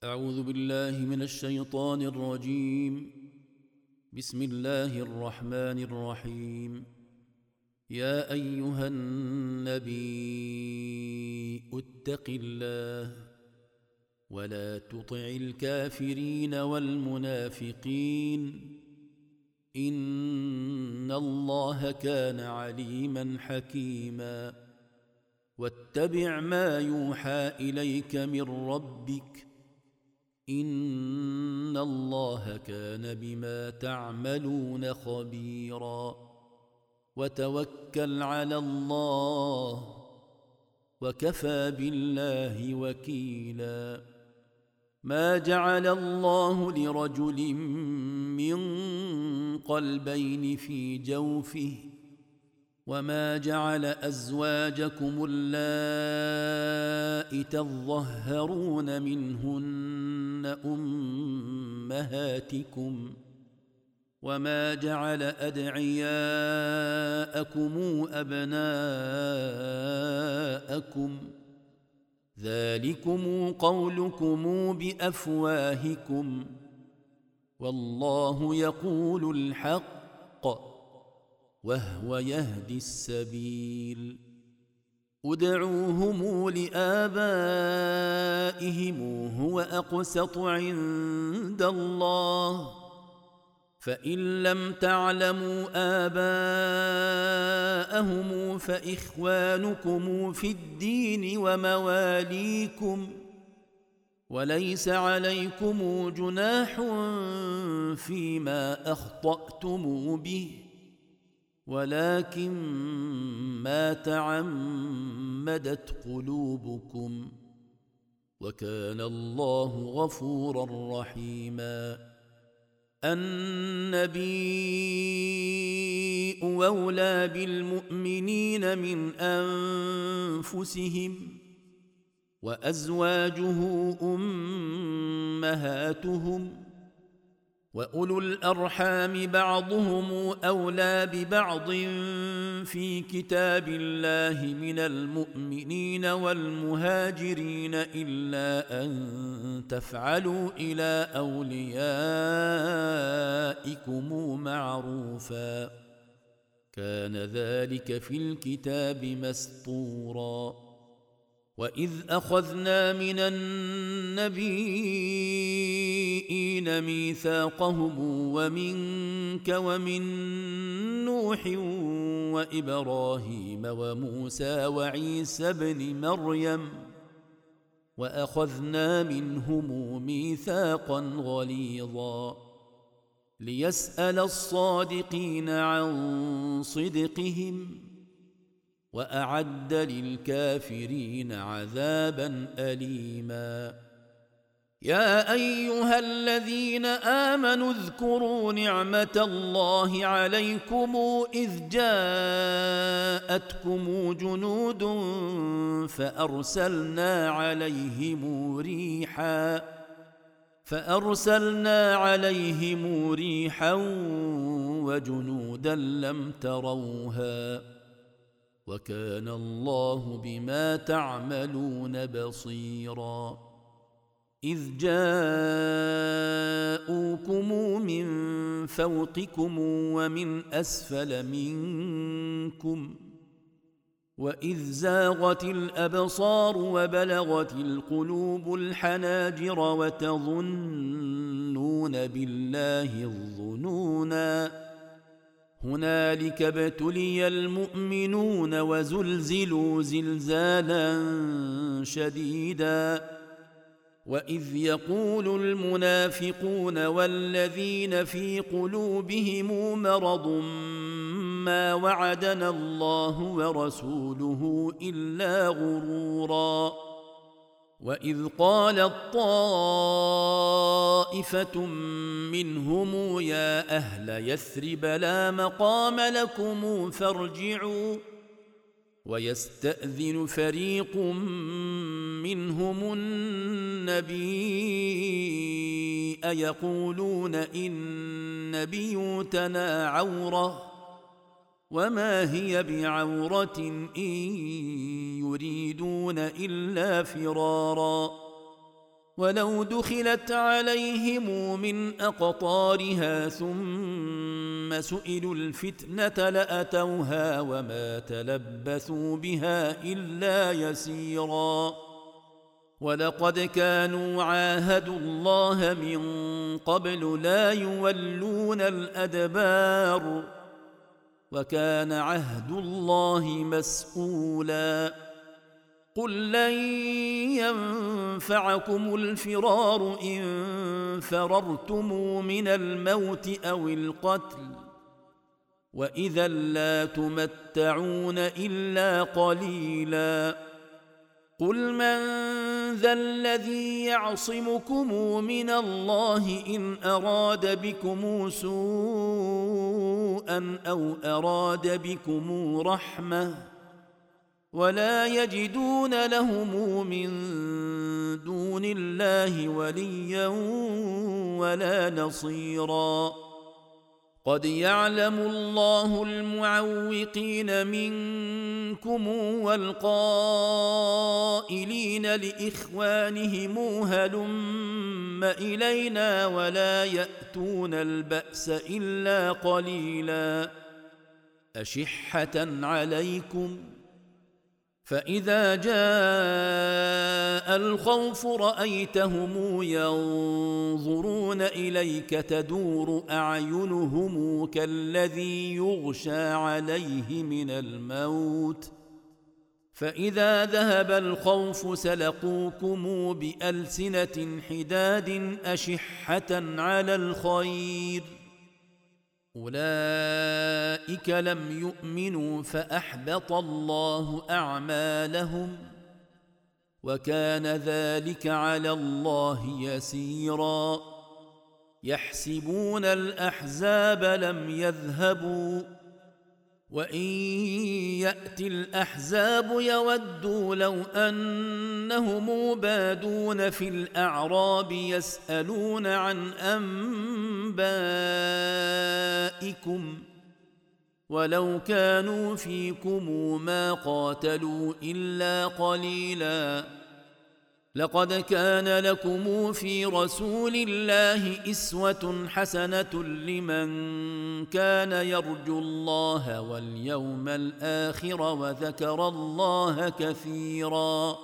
أعوذ بالله من الشيطان الرجيم. بسم الله الرحمن الرحيم. يا أيها النبي اتق الله ولا تطع الكافرين والمنافقين إن الله كان عليما حكيما. واتبع ما يوحى إليك من ربك إن الله كان بما تعملون خبيرا. وتوكل على الله وكفى بالله وكيلا. ما جعل الله لرجل من قلبين في جوفه وما جعل أزواجكم اللائي تظهرون منهن أمهاتكم وما جعل أدعياءكم أبناءكم ذلكم قولكم بأفواهكم والله يقول الحق وهو يهدي السبيل. ادعوهم لآبائهم هو أقسط عند الله فإن لم تعلموا آباءهم فإخوانكم في الدين ومواليكم وليس عليكم جناح فيما أخطأتم به ولكن ما تعمدت قلوبكم وكان الله غفورا رحيما. النبي أولى بالمؤمنين من أنفسهم وأزواجه أمهاتهم وأولو الأرحام بعضهم أولى ببعض في كتاب الله من المؤمنين والمهاجرين إلا أن تفعلوا إلى أوليائكم معروفا كان ذلك في الكتاب مسطورا. وإذ أخذنا من النبيين ميثاقهم ومنك ومن نوح وإبراهيم وموسى وعيسى بن مريم وأخذنا منهم ميثاقا غليظا ليسأل الصادقين عن صدقهم وأعد للكافرين عذابا أليما. يا أيها الذين آمنوا اذكروا نعمة الله عليكم إذ جاءتكم جنود فأرسلنا عليهم ريحا وجنودا لم تروها وكان الله بما تعملون بصيرا. إذ جاءوكم من فوقكم ومن أسفل منكم وإذ زاغت الأبصار وبلغت القلوب الحناجر وتظنون بالله الظنونا هنالك ابتلي المؤمنون وزلزلوا زلزالا شديدا. وإذ يقول المنافقون والذين في قلوبهم مرض ما وعدنا الله ورسوله إلا غرورا. وإذ قالت طائفة منهم يا أهل يثرب لا مقام لكم فارجعوا ويستأذن فريق منهم النبي يقولون إن بيوتنا عورة وما هي بعورة إن يريدون إلا فرارا ولو دخلت عليهم من أقطارها ثم سئلوا الفتنة لأتوها وما تلبثوا بها إلا يسيرا ولقد كانوا عاهدوا الله من قبل لا يولون الأدبار وكان عهد الله مسؤولا قل لن ينفعكم الفرار إن فررتم من الموت أو القتل وإذا لا تمتعون إلا قليلا قل من ذا الذي يعصمكم من الله إن أراد بكم سوءا أو أراد بكم رحمة ولا يجدون لهم من دون الله وليا ولا نصيرا قد يعلم الله المعوقين منكم والقائلين لإخوانهم هلم إلينا ولا يأتون البأس إلا قليلا أشحة عليكم فإذا جاء الخوف رأيتهم ينظرون إليك تدور أعينهم كالذي يغشى عليه من الموت فإذا ذهب الخوف سلقوكم بألسنة حداد أشحة على الخير أولئك لم يؤمنوا فأحبط الله أعمالهم وكان ذلك على الله يسيرا يحسبون الأحزاب لم يذهبوا وإن يأتي الأحزاب يودوا لو أنهم بادون في الأعراب يسألون عن أنبائكم ولو كانوا فيكم ما قاتلوا إلا قليلا لقد كان لكم في رسول الله أسوة حسنة لمن كان يرجو الله واليوم الآخر وذكر الله كثيرا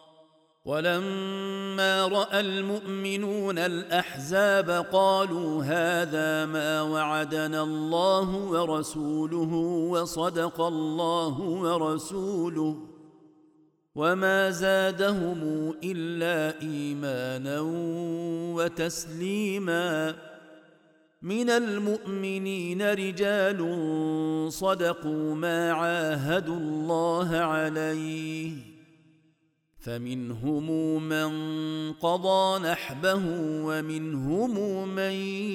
ولما رأى المؤمنون الأحزاب قالوا هذا ما وعدنا الله ورسوله وصدق الله ورسوله وما زادهم إلا إيمانا وتسليما من المؤمنين رجال صدقوا ما عاهدوا الله عليه فمنهم من قضى نحبه ومنهم من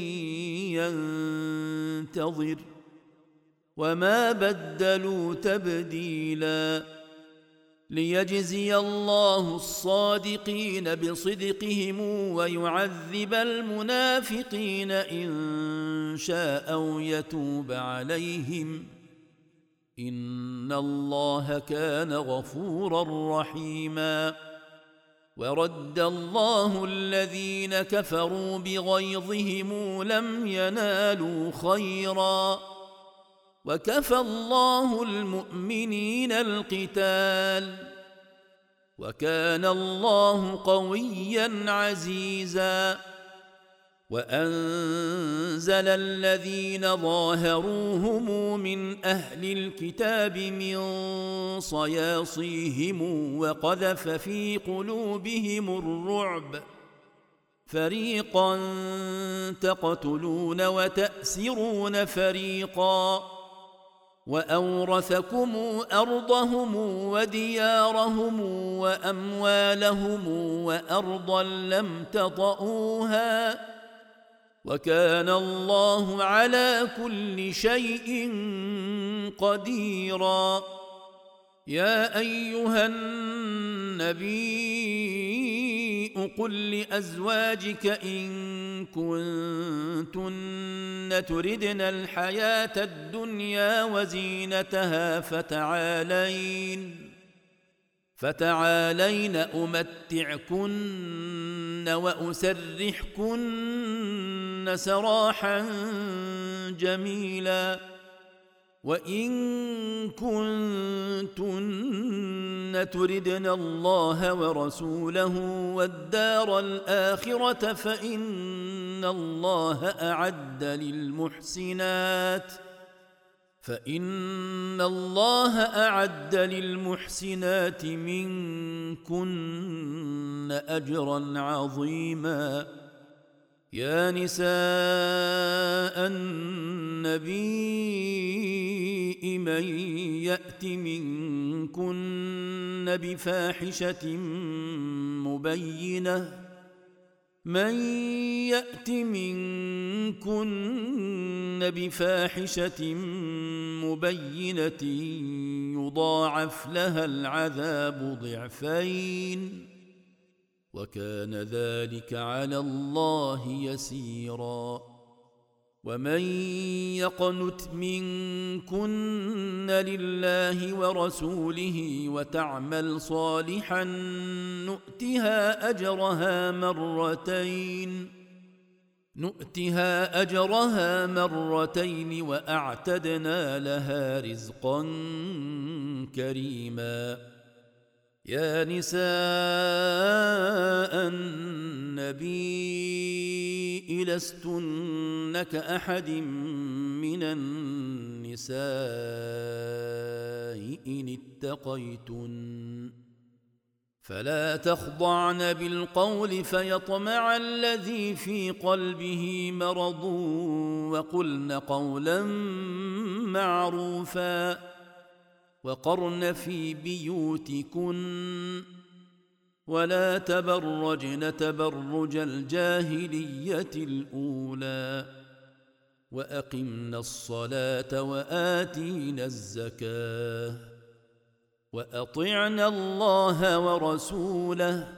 ينتظر وما بدلوا تبديلا ليجزي الله الصادقين بصدقهم ويعذب المنافقين إن شاء أو يتوب عليهم إن الله كان غفورا رحيما ورد الله الذين كفروا بغيظهم لم ينالوا خيرا وكفى الله المؤمنين القتال وكان الله قويا عزيزا وأنزل الذين ظاهروهم من أهل الكتاب من صياصيهم وقذف في قلوبهم الرعب فريقا تقتلون وتأسرون فريقا وأورثكم أرضهم وديارهم وأموالهم وأرضا لم تطئوها وكان الله على كل شيء قديرا يا أيها النبي قل لأزواجك إن كنتن تردن الحياة فتعالين أمتعكن وأسرحكن سراحا جميلا وإن كنتن تردن الله ورسوله والدار الآخرة فإن الله أعد للمحسنات منكن أجرا عظيما. يا نساء النبي من يأت منكن بفاحشة مبينة يضاعف لها العذاب ضعفين وكان ذلك على الله يسيرا. ومن يقنت منكن لله ورسوله وتعمل صالحا نؤتها أجرها مرتين وأعتدنا لها رزقا كريما. يا نساء النبي لستن كأحد من النساء إن اتقيتن فلا تخضعن بالقول فيطمع الذي في قلبه مرض وقلن قولا معروفا وقرن في بيوتكن ولا تبرجن تبرج الجاهلية الأولى وأقمن الصلاة وآتينا الزكاة وأطعنا الله ورسوله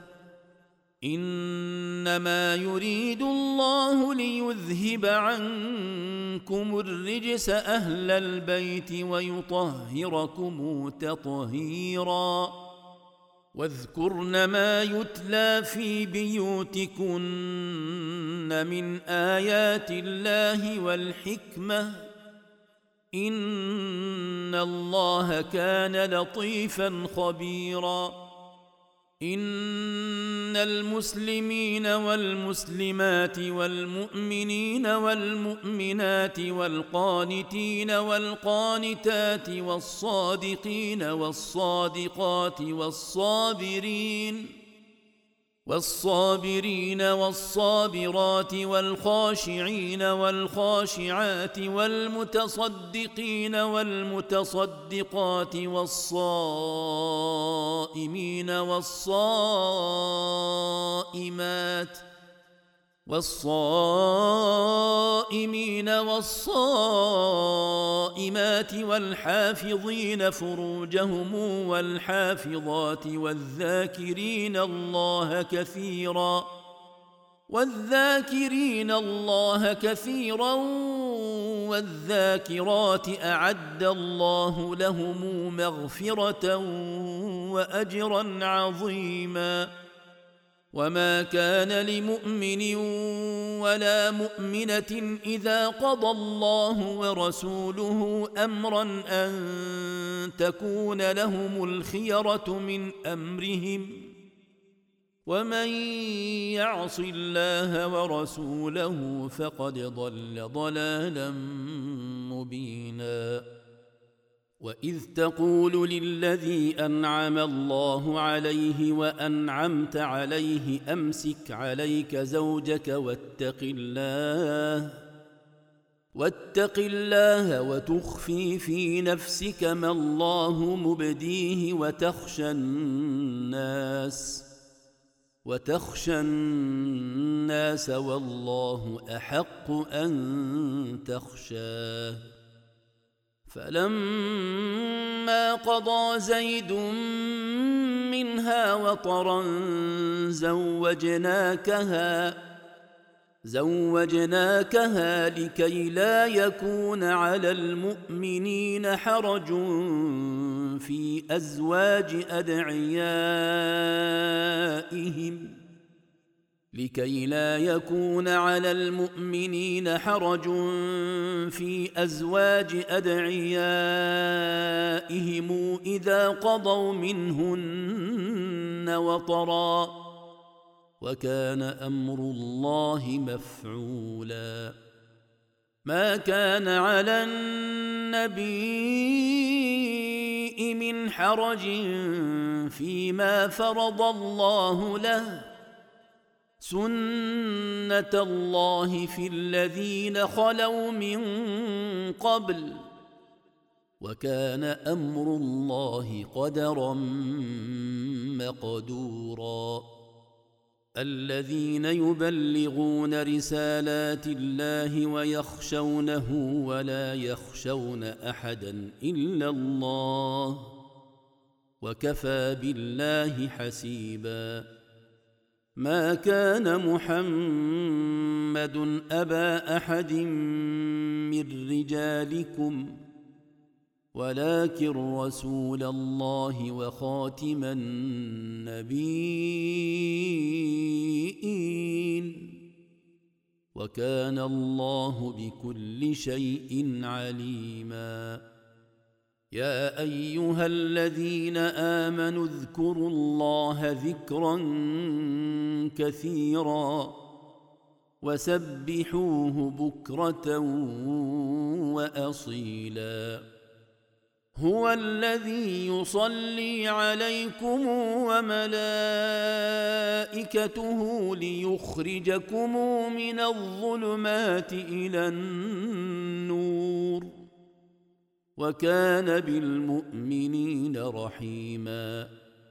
إنما يريد الله ليذهب عنكم الرجس أهل البيت ويطهركم تطهيرا. واذكرن ما يتلى في بيوتكن من آيات الله والحكمة إن الله كان لطيفا خبيرا. إن المسلمين والمسلمات والمؤمنين والمؤمنات والقانتين والقانتات والصادقين والصادقات والصابرين والصابرات والخاشعين والخاشعات والمتصدقين والمتصدقات والصائمين والصائمات والحافظين فروجهم والحافظات والذاكرين الله كثيرا والذاكرات أعد الله لهم مغفرة وأجرا عظيما. وما كان لمؤمن ولا مؤمنة إذا قضى الله ورسوله أمرا أن تكون لهم الخيرة من أمرهم ومن يعص الله ورسوله فقد ضل ضلالا مبينا. وإذ تقول للذي أنعم الله عليه وأنعمت عليه أمسك عليك زوجك واتق الله وتخفي في نفسك ما الله مبديه وتخشى الناس والله أحق أن تخشاه. فلما قضى زيد منها وطرا زوجناكها لكي لا يكون على المؤمنين حرج في أزواج أدعيائهم لكي لا يكون على المؤمنين حرج في أزواج أدعيائهم إذا قضوا منهن وطرا وكان أمر الله مفعولا ما كان على النبي من حرج فيما فرض الله له سنة الله في الذين خلوا من قبل وكان أمر الله قدرا مقدورا الذين يبلغون رسالات الله ويخشونه ولا يخشون أحدا إلا الله وكفى بالله حسيبا ما كان محمد أبا أحد من رجالكم ولكن رسول الله وخاتم النبيين وكان الله بكل شيء عليما يا أيها الذين آمنوا اذكروا الله ذكرا كثيرا وسبحوه بكرة وأصيلا هو الذي يصلي عليكم وملائكته ليخرجكم من الظلمات إلى النور وكان بالمؤمنين رحيما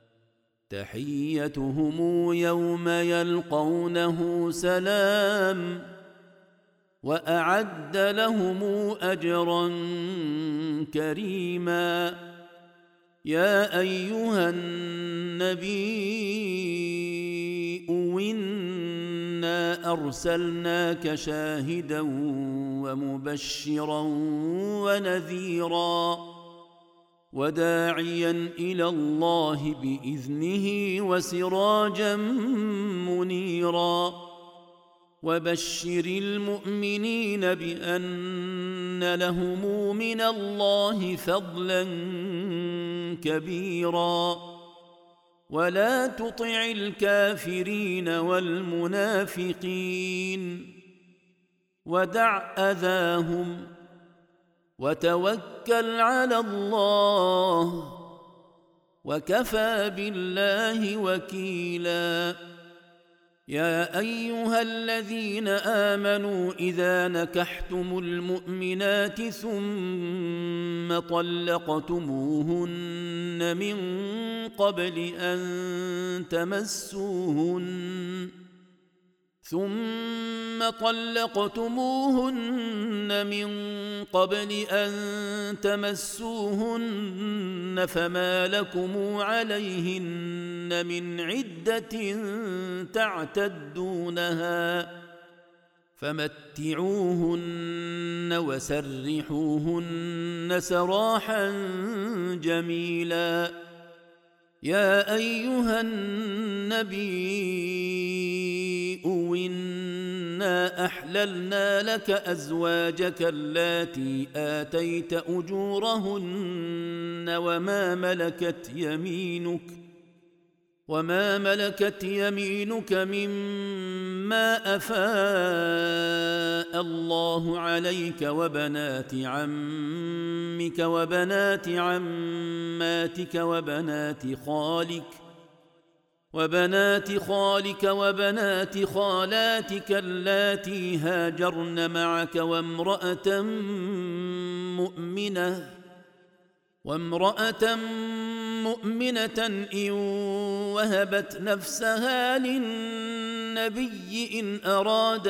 تحيتهم يوم يلقونه سلام وأعد لهم أجرا كريما يا أيها النبي إنا أرسلناك شاهدا ومبشرا ونذيرا وداعيا إلى الله بإذنه وسراجا منيرا وبشر المؤمنين بأن لهم من الله فضلا كبيرا ولا تطع الكافرين والمنافقين ودع أذاهم وتوكل على الله وكفى بالله وكيلا يا أيها الذين آمنوا إذا نكحتم المؤمنات ثم طلقتموهن من قبل أن تمسوهن فما لكم عليهن من عدة تعتدونها فمتعوهن وسرحوهن سراحا جميلا يا أيها النبي إنا أحللنا لك أزواجك اللاتي آتيت أجورهن وما ملكت يمينك مما أفاء الله عليك وبنات عمك وبنات عماتك وبنات خالك وبنات خالاتك اللاتي هاجرن معك وامرأة مؤمنة إن وهبت نفسها للنبي إن أراد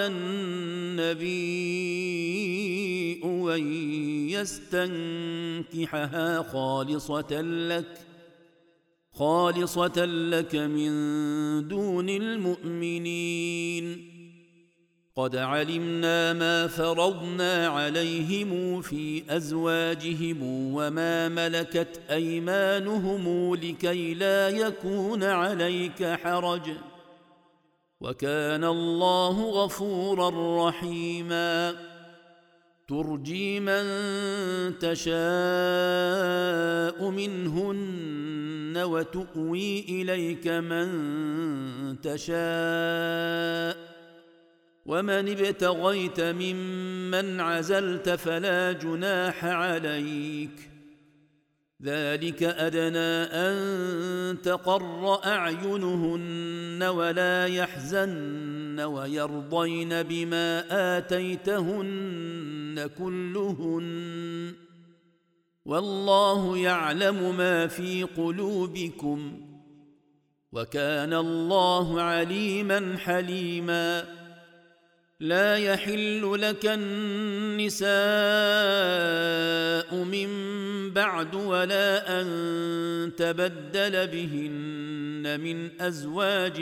النبي أن يستنكحها خالصة لك من دون المؤمنين قد علمنا ما فرضنا عليهم في أزواجهم وما ملكت أيمانهم لكي لا يكون عليك حرج وكان الله غفورا رحيما ترجي من تشاء منهن وتؤوي إليك من تشاء ومن ابتغيت ممن عزلت فلا جناح عليك ذلك أدنى أن تقر أعينهن ولا يحزن ويرضين بما آتيتهن كلهن والله يعلم ما في قلوبكم وكان الله عليما حليما لا يحل لك النساء من بعد ولا أن تبدل بهن من أزواج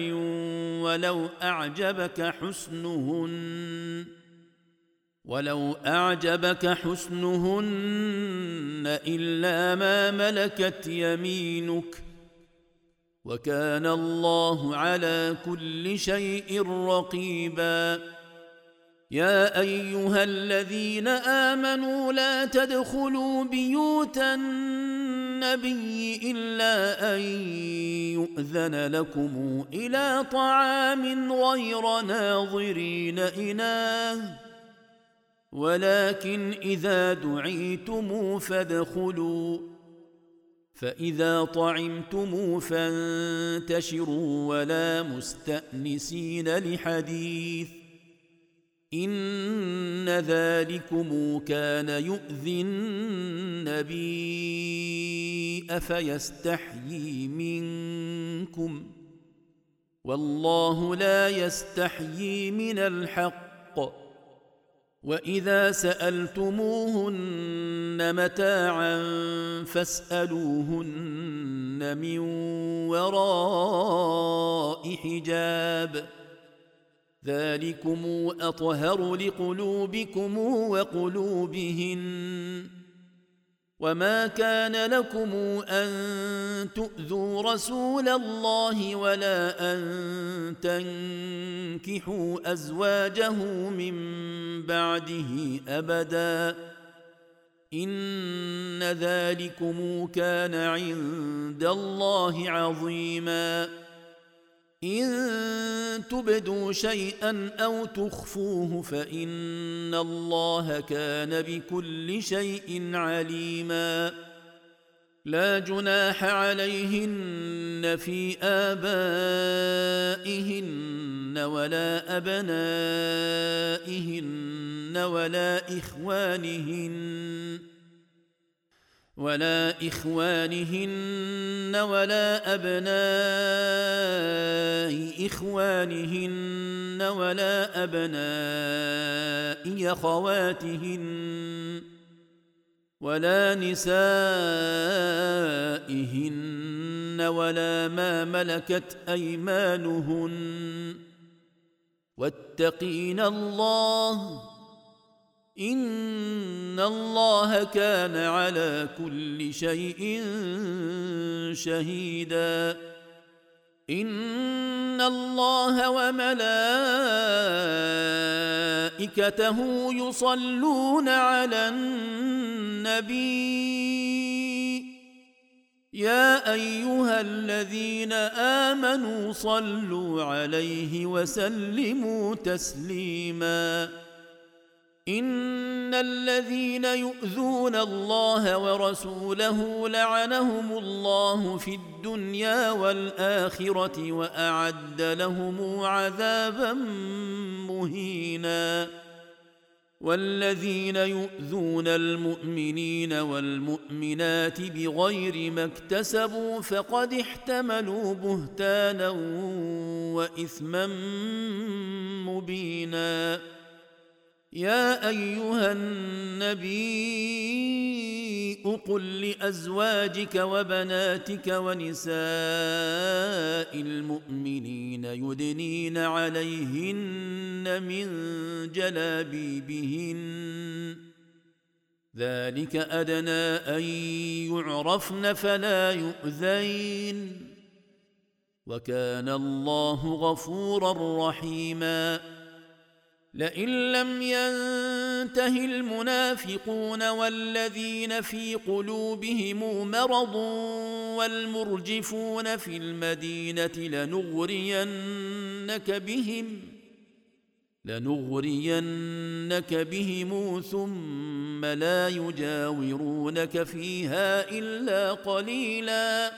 ولو أعجبك حسنهن إلا ما ملكت يمينك وكان الله على كل شيء رقيبا يا أيها الذين آمنوا لا تدخلوا بيوت النبي إلا أن يؤذن لكم إلى طعام غير ناظرين إناه ولكن إذا دعيتم فادخلوا فإذا طعمتم فانتشروا ولا مستأنسين لحديث إن ذلكم كان يؤذي النبي أفيستحيي منكم والله لا يستحيي من الحق وإذا سألتموهن متاعا فاسألوهن من وراء حجاب ذلكم أطهر لقلوبكم وقلوبهن وما كان لكم أن تؤذوا رسول الله ولا أن تنكحوا أزواجه من بعده أبدا إن ذلكم كان عند الله عظيما إن تبدوا شيئا أو تخفوه فإن الله كان بكل شيء عليما لا جناح عليهن في آبائهن ولا أبنائهن ولا إخوانهن ولا أبناء إخوانهن ولا أبناء أخواتهن ولا نسائهن ولا ما ملكت أيمانهن واتقين الله إن الله كان على كل شيء شهيدا إن الله وملائكته يصلون على النبي يا أيها الذين آمنوا صلوا عليه وسلموا تسليما إن الذين يؤذون الله ورسوله لعنهم الله في الدنيا والآخرة وأعد لهم عذابا مهينا والذين يؤذون المؤمنين والمؤمنات بغير ما اكتسبوا فقد احتملوا بهتانا وإثما مبينا يا أيها النبي قل لأزواجك وبناتك ونساء المؤمنين يدنين عليهن من جلابيبهن ذلك أدنى أن يعرفن فلا يؤذين وكان الله غفورا رحيما لئن لم ينته المنافقون والذين في قلوبهم مرض والمرجفون في المدينة لنغرينك بهم ثم لا يجاورونك فيها إلا قليلا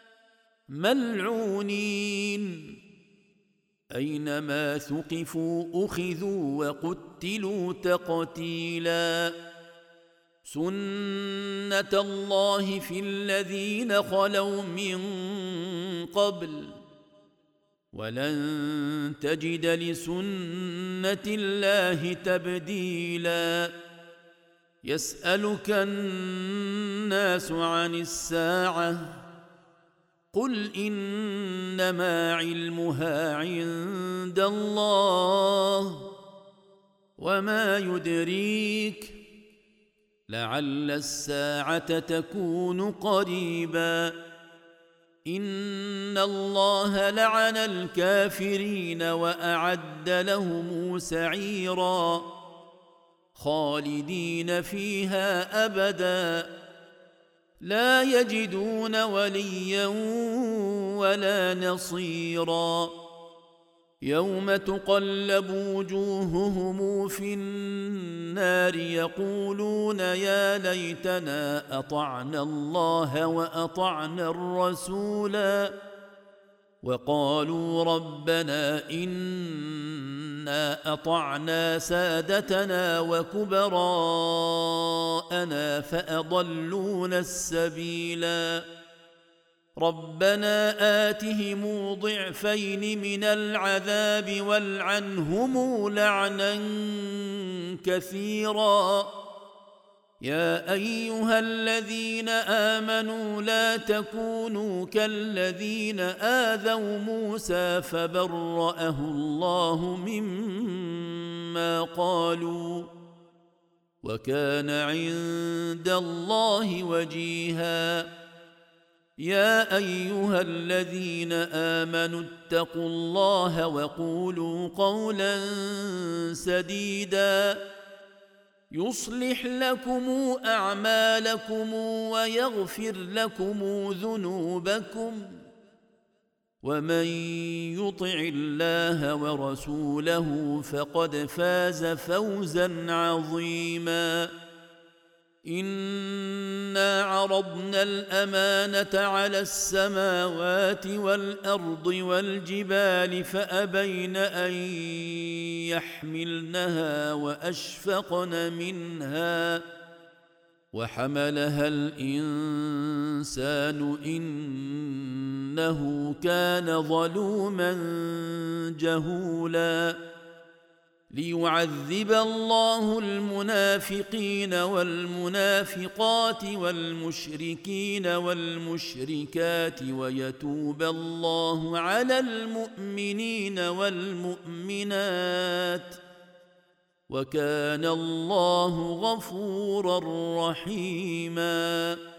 ملعونين أينما ثقفوا أخذوا وقتلوا تقتيلا سنة الله في الذين خلوا من قبل ولن تجد لسنة الله تبديلا يسألك الناس عن الساعة قل إنما علمها عند الله وما يدريك لعل الساعة تكون قريبا إن الله لعن الكافرين وأعد لهم سعيرا خالدين فيها أبدا لا يجدون وليا ولا نصيرا يوم تقلب وجوههم في النار يقولون يا ليتنا أطعنا الله وأطعنا الرسولا وقالوا ربنا إنا أطعنا سادتنا وكبراءنا فأضلونا السبيلا ربنا آتهم ضعفين من العذاب والعنهم لعنا كثيرا يا أيها الذين آمنوا لا تكونوا كالذين آذوا موسى فبرأه الله مما قالوا وكان عند الله وجيها يا أيها الذين آمنوا اتقوا الله وقولوا قولا سديدا يصلح لكم أعمالكم ويغفر لكم ذنوبكم ومن يطع الله ورسوله فقد فاز فوزا عظيما إنا عرضنا الأمانة على السماوات والأرض والجبال فأبين أن يحملنها وأشفقن منها وحملها الإنسان إنه كان ظلوما جهولا ليعذب الله المنافقين والمنافقات والمشركين والمشركات ويتوب الله على المؤمنين والمؤمنات وكان الله غفورا رحيما